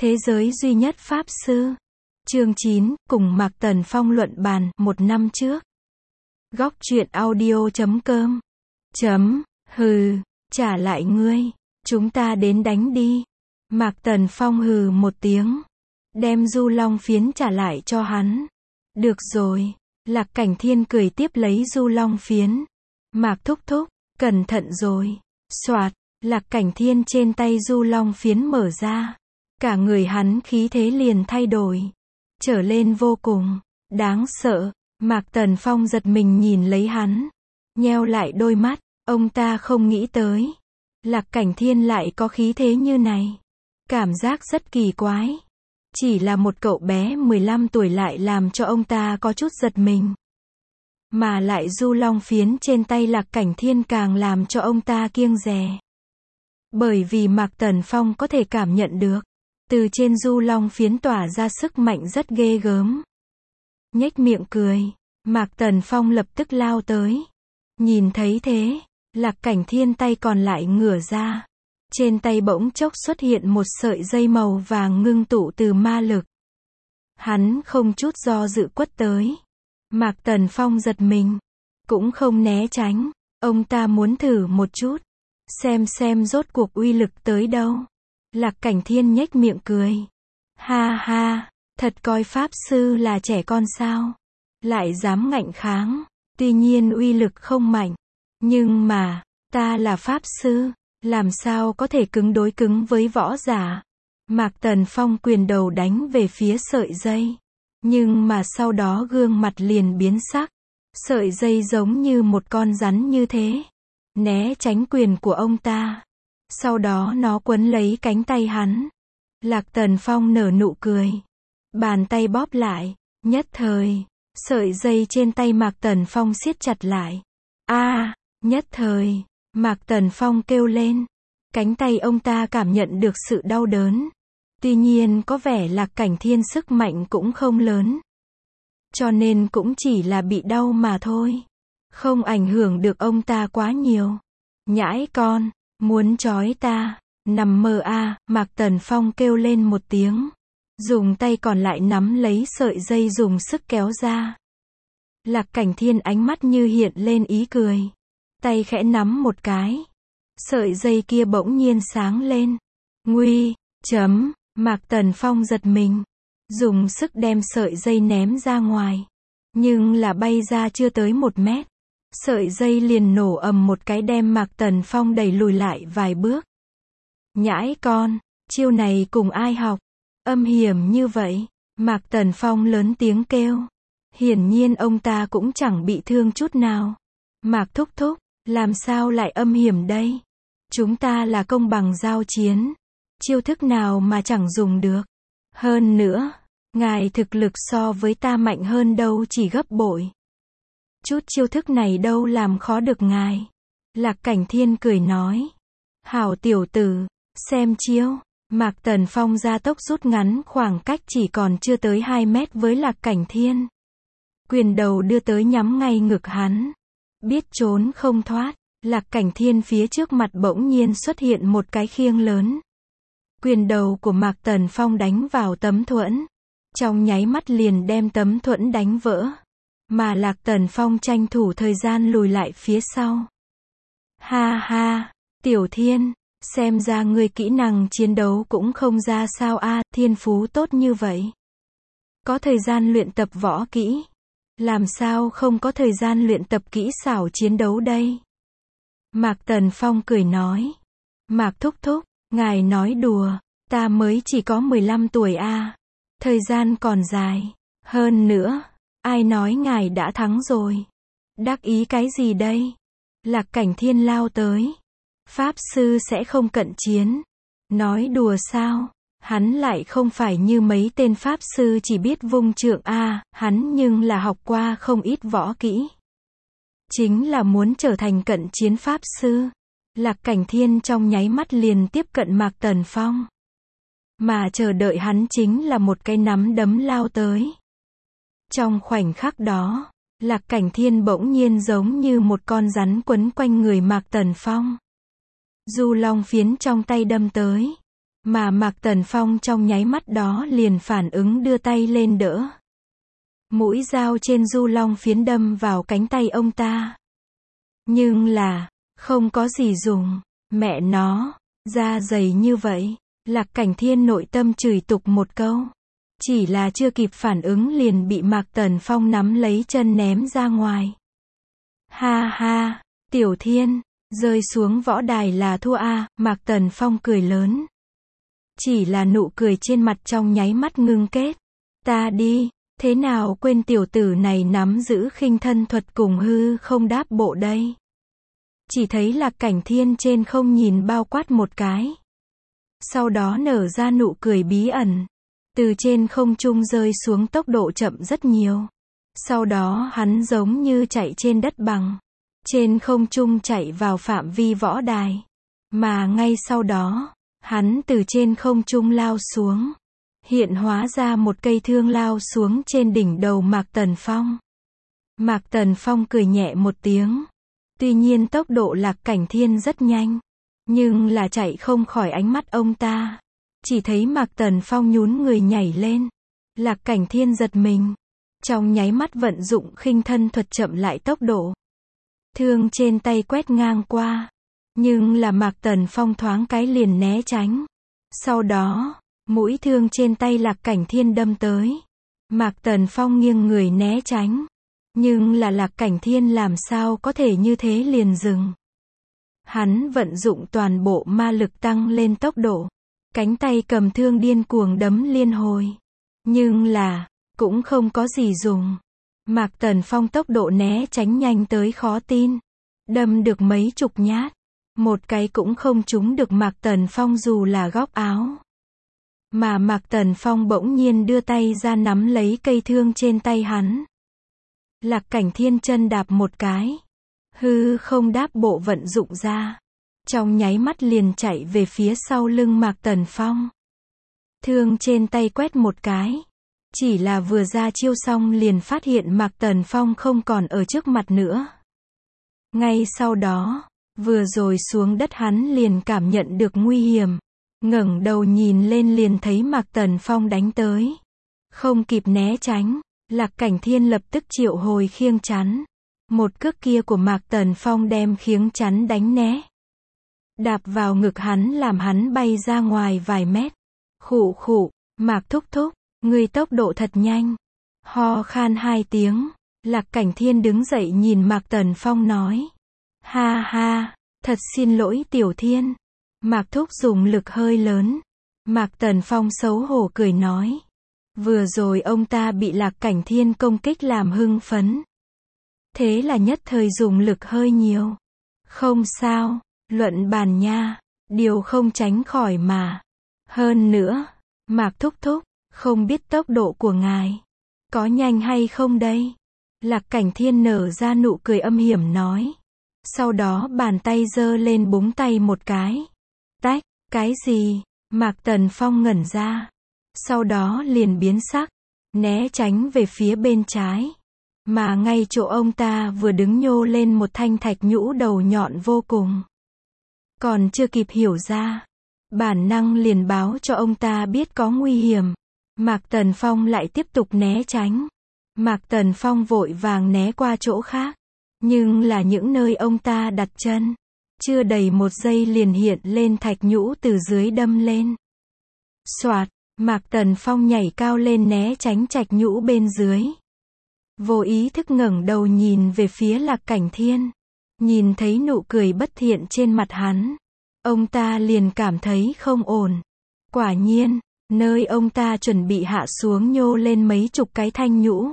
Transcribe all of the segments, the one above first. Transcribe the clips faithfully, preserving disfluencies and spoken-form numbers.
Thế giới duy nhất Pháp Sư. Chương chín, cùng Mạc Tần Phong luận bàn, một năm trước. Góc truyện audio chấm com. Chấm, hừ, trả lại ngươi. Chúng ta đến đánh đi. Mạc Tần Phong hừ một tiếng. Đem du long phiến trả lại cho hắn. Được rồi. Lạc Cảnh Thiên cười tiếp lấy du long phiến. Mạc thúc thúc, cẩn thận rồi. Soạt, Lạc Cảnh Thiên trên tay du long phiến mở ra. Cả người hắn khí thế liền thay đổi. Trở lên vô cùng đáng sợ. Mạc Tần Phong giật mình nhìn lấy hắn. Nheo lại đôi mắt. Ông ta không nghĩ tới. Lạc Cảnh Thiên lại có khí thế như này. Cảm giác rất kỳ quái. Chỉ là một cậu bé mười lăm tuổi lại làm cho ông ta có chút giật mình. Mà lại du long phiến trên tay Lạc Cảnh Thiên càng làm cho ông ta kiêng dè. Bởi vì Mạc Tần Phong có thể cảm nhận được. Từ trên du long phiến tỏa ra sức mạnh rất ghê gớm. Nhếch miệng cười. Mạc Tần Phong lập tức lao tới. Nhìn thấy thế. Lạc Cảnh Thiên tay còn lại ngửa ra. Trên tay bỗng chốc xuất hiện một sợi dây màu vàng ngưng tụ từ ma lực. Hắn không chút do dự quất tới. Mạc Tần Phong giật mình. Cũng không né tránh. Ông ta muốn thử một chút. Xem xem rốt cuộc uy lực tới đâu. Lạc Cảnh Thiên nhếch miệng cười. Ha ha, thật coi Pháp Sư là trẻ con sao. Lại dám ngạnh kháng. Tuy nhiên uy lực không mạnh. Nhưng mà, ta là Pháp Sư. Làm sao có thể cứng đối cứng với võ giả. Mạc Tần Phong quyền đầu đánh về phía sợi dây. Nhưng mà sau đó gương mặt liền biến sắc. Sợi dây giống như một con rắn như thế. Né tránh quyền của ông ta. Sau đó nó quấn lấy cánh tay hắn. Lạc Tần Phong nở nụ cười. Bàn tay bóp lại. Nhất thời, sợi dây trên tay Mạc Tần Phong siết chặt lại. A, à, nhất thời, Mạc Tần Phong kêu lên. Cánh tay ông ta cảm nhận được sự đau đớn. Tuy nhiên có vẻ Lạc Cảnh Thiên sức mạnh cũng không lớn. Cho nên cũng chỉ là bị đau mà thôi. Không ảnh hưởng được ông ta quá nhiều. Nhãi con, muốn trói ta, nằm mơ a, à, Mạc Tần Phong kêu lên một tiếng. Dùng tay còn lại nắm lấy sợi dây dùng sức kéo ra. Lạc Cảnh Thiên ánh mắt như hiện lên ý cười. Tay khẽ nắm một cái. Sợi dây kia bỗng nhiên sáng lên. Nguy, chấm, Mạc Tần Phong giật mình. Dùng sức đem sợi dây ném ra ngoài. Nhưng là bay ra chưa tới một mét. Sợi dây liền nổ ầm một cái đem Mạc Tần Phong đẩy lùi lại vài bước. Nhãi con, chiêu này cùng ai học? Âm hiểm như vậy. Mạc Tần Phong lớn tiếng kêu. Hiển nhiên ông ta cũng chẳng bị thương chút nào. Mạc thúc thúc, làm sao lại âm hiểm đây? Chúng ta là công bằng giao chiến. Chiêu thức nào mà chẳng dùng được. Hơn nữa, ngài thực lực so với ta mạnh hơn đâu chỉ gấp bội. Chút chiêu thức này đâu làm khó được ngài. Lạc Cảnh Thiên cười nói. Hảo tiểu tử, xem chiêu. Mạc Tần Phong gia tốc rút ngắn khoảng cách chỉ còn chưa tới hai mét với Lạc Cảnh Thiên. Quyền đầu đưa tới nhắm ngay ngực hắn. Biết trốn không thoát. Lạc Cảnh Thiên phía trước mặt bỗng nhiên xuất hiện một cái khiêng lớn. Quyền đầu của Mạc Tần Phong đánh vào tấm thuẫn. Trong nháy mắt liền đem tấm thuẫn đánh vỡ. Mà Lạc Tần Phong tranh thủ thời gian lùi lại phía sau. Ha ha, Tiểu Thiên, xem ra ngươi kỹ năng chiến đấu cũng không ra sao a, à, thiên phú tốt như vậy. Có thời gian luyện tập võ kỹ. Làm sao không có thời gian luyện tập kỹ xảo chiến đấu đây? Mạc Tần Phong cười nói. Mạc thúc thúc, ngài nói đùa, ta mới chỉ có mười lăm tuổi a, à. Thời gian còn dài. Hơn nữa, ai nói ngài đã thắng rồi? Đắc ý cái gì đây? Lạc Cảnh Thiên lao tới. Pháp Sư sẽ không cận chiến. Nói đùa sao? Hắn lại không phải như mấy tên Pháp Sư chỉ biết vung trượng a, à, hắn nhưng là học qua không ít võ kỹ. Chính là muốn trở thành cận chiến Pháp Sư. Lạc Cảnh Thiên trong nháy mắt liền tiếp cận Mạc Tần Phong. Mà chờ đợi hắn chính là một cái nắm đấm lao tới. Trong khoảnh khắc đó, Lạc Cảnh Thiên bỗng nhiên giống như một con rắn quấn quanh người Mạc Tần Phong. Du long phiến trong tay đâm tới. Mà Mạc Tần Phong trong nháy mắt đó liền phản ứng đưa tay lên đỡ. Mũi dao trên du long phiến đâm vào cánh tay ông ta. Nhưng là, không có gì dùng, mẹ nó, da dày như vậy. Lạc Cảnh Thiên nội tâm chửi tục một câu. Chỉ là chưa kịp phản ứng liền bị Mạc Tần Phong nắm lấy chân ném ra ngoài. Ha ha, Tiểu Thiên, rơi xuống võ đài là thua a, Mạc Tần Phong cười lớn. Chỉ là nụ cười trên mặt trong nháy mắt ngưng kết. Ta đi, thế nào quên tiểu tử này nắm giữ khinh thân thuật cùng hư không đáp bộ đây. Chỉ thấy Lạc Cảnh Thiên trên không nhìn bao quát một cái. Sau đó nở ra nụ cười bí ẩn. Từ trên không trung rơi xuống tốc độ chậm rất nhiều. Sau đó hắn giống như chạy trên đất bằng. Trên không trung chạy vào phạm vi võ đài. Mà ngay sau đó, hắn từ trên không trung lao xuống. Hiện hóa ra một cây thương lao xuống trên đỉnh đầu Mạc Tần Phong. Mạc Tần Phong cười nhẹ một tiếng. Tuy nhiên tốc độ Lạc Cảnh Thiên rất nhanh. Nhưng là chạy không khỏi ánh mắt ông ta. Chỉ thấy Mạc Tần Phong nhún người nhảy lên. Lạc Cảnh Thiên giật mình. Trong nháy mắt vận dụng khinh thân thuật chậm lại tốc độ. Thương trên tay quét ngang qua. Nhưng là Mạc Tần Phong thoáng cái liền né tránh. Sau đó, mũi thương trên tay Lạc Cảnh Thiên đâm tới. Mạc Tần Phong nghiêng người né tránh. Nhưng là Lạc Cảnh Thiên làm sao có thể như thế liền dừng. Hắn vận dụng toàn bộ ma lực tăng lên tốc độ. Cánh tay cầm thương điên cuồng đấm liên hồi. Nhưng là, cũng không có gì dùng. Mạc Tần Phong tốc độ né tránh nhanh tới khó tin. Đâm được mấy chục nhát. Một cái cũng không trúng được Mạc Tần Phong dù là góc áo. Mà Mạc Tần Phong bỗng nhiên đưa tay ra nắm lấy cây thương trên tay hắn. Lạc Cảnh Thiên chân đạp một cái. Hư không đáp bộ vận dụng ra. Trong nháy mắt liền chạy về phía sau lưng Mạc Tần Phong. Thương trên tay quét một cái. Chỉ là vừa ra chiêu xong liền phát hiện Mạc Tần Phong không còn ở trước mặt nữa. Ngay sau đó, vừa rồi xuống đất hắn liền cảm nhận được nguy hiểm. Ngẩng đầu nhìn lên liền thấy Mạc Tần Phong đánh tới. Không kịp né tránh, Lạc Cảnh Thiên lập tức triệu hồi khiêng chắn. Một cước kia của Mạc Tần Phong đem khiêng chắn đánh né. Đạp vào ngực hắn làm hắn bay ra ngoài vài mét. Khụ khụ, Mạc thúc thúc, ngươi tốc độ thật nhanh. Ho khan hai tiếng, Lạc Cảnh Thiên đứng dậy nhìn Mạc Tần Phong nói. Ha ha, thật xin lỗi Tiểu Thiên. Mạc thúc dùng lực hơi lớn. Mạc Tần Phong xấu hổ cười nói. Vừa rồi ông ta bị Lạc Cảnh Thiên công kích làm hưng phấn. Thế là nhất thời dùng lực hơi nhiều. Không sao, luận bàn nha, điều không tránh khỏi mà. Hơn nữa, Mạc thúc thúc, không biết tốc độ của ngài có nhanh hay không đây? Lạc Cảnh Thiên nở ra nụ cười âm hiểm nói. Sau đó bàn tay giơ lên búng tay một cái. Tách, cái gì? Mạc Tần Phong ngẩn ra. Sau đó liền biến sắc, né tránh về phía bên trái. Mà ngay chỗ ông ta vừa đứng nhô lên một thanh thạch nhũ đầu nhọn vô cùng. Còn chưa kịp hiểu ra, bản năng liền báo cho ông ta biết có nguy hiểm. Mạc Tần Phong lại tiếp tục né tránh. Mạc Tần Phong vội vàng né qua chỗ khác. Nhưng là những nơi ông ta đặt chân, chưa đầy một giây liền hiện lên thạch nhũ từ dưới đâm lên. Soạt, Mạc Tần Phong nhảy cao lên né tránh thạch nhũ bên dưới. Vô ý thức ngẩng đầu nhìn về phía Lạc Cảnh Thiên. Nhìn thấy nụ cười bất thiện trên mặt hắn. Ông ta liền cảm thấy không ổn. Quả nhiên, nơi ông ta chuẩn bị hạ xuống nhô lên mấy chục cái thanh nhũ.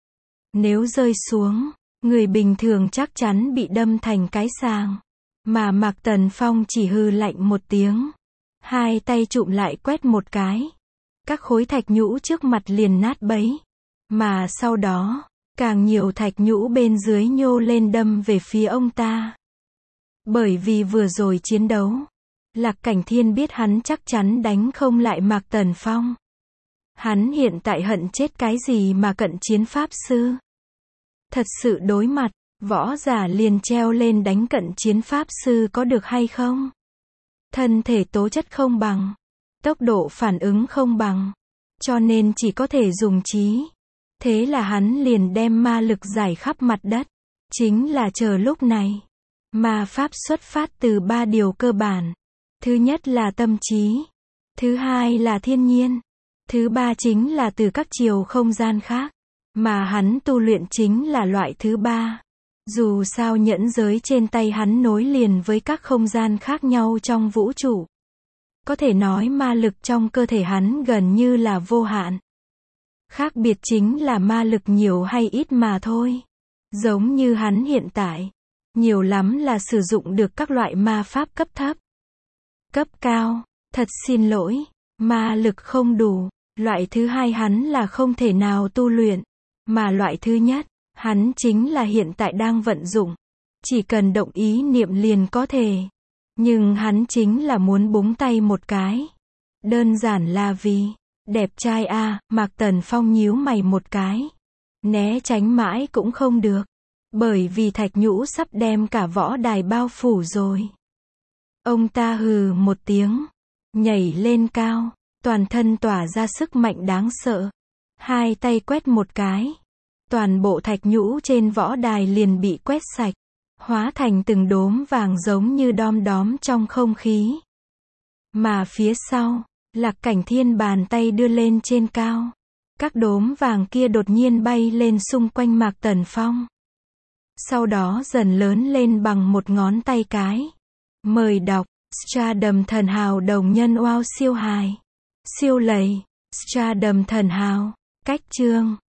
Nếu rơi xuống, người bình thường chắc chắn bị đâm thành cái sàng. Mà Mạc Tần Phong chỉ hừ lạnh một tiếng. Hai tay chụm lại quét một cái. Các khối thạch nhũ trước mặt liền nát bấy. Mà sau đó, càng nhiều thạch nhũ bên dưới nhô lên đâm về phía ông ta. Bởi vì vừa rồi chiến đấu, Lạc Cảnh Thiên biết hắn chắc chắn đánh không lại Mạc Tần Phong. Hắn hiện tại hận chết cái gì mà cận chiến pháp sư. Thật sự đối mặt, võ giả liền treo lên đánh cận chiến pháp sư có được hay không? Thân thể tố chất không bằng. Tốc độ phản ứng không bằng, cho nên chỉ có thể dùng trí. Thế là hắn liền đem ma lực giải khắp mặt đất. Chính là chờ lúc này. Ma pháp xuất phát từ ba điều cơ bản. Thứ nhất là tâm trí. Thứ hai là thiên nhiên. Thứ ba chính là từ các chiều không gian khác. Mà hắn tu luyện chính là loại thứ ba. Dù sao nhẫn giới trên tay hắn nối liền với các không gian khác nhau trong vũ trụ. Có thể nói ma lực trong cơ thể hắn gần như là vô hạn. Khác biệt chính là ma lực nhiều hay ít mà thôi. Giống như hắn hiện tại, nhiều lắm là sử dụng được các loại ma pháp cấp thấp. Cấp cao, thật xin lỗi, ma lực không đủ. Loại thứ hai hắn là không thể nào tu luyện. Mà loại thứ nhất, hắn chính là hiện tại đang vận dụng. Chỉ cần động ý niệm liền có thể. Nhưng hắn chính là muốn búng tay một cái. Đơn giản là vì, đẹp trai a, Mạc Tần Phong nhíu mày một cái. Né tránh mãi cũng không được. Bởi vì thạch nhũ sắp đem cả võ đài bao phủ rồi. Ông ta hừ một tiếng. Nhảy lên cao. Toàn thân tỏa ra sức mạnh đáng sợ. Hai tay quét một cái. Toàn bộ thạch nhũ trên võ đài liền bị quét sạch. Hóa thành từng đốm vàng giống như đom đóm trong không khí. Mà phía sau, Lạc Cảnh Thiên bàn tay đưa lên trên cao. Các đốm vàng kia đột nhiên bay lên xung quanh Mạc Tần Phong. Sau đó dần lớn lên bằng một ngón tay cái. Mời đọc, Stardom Thần Hào đồng nhân oao siêu hài. Siêu lầy, Stardom Thần Hào, cách chương.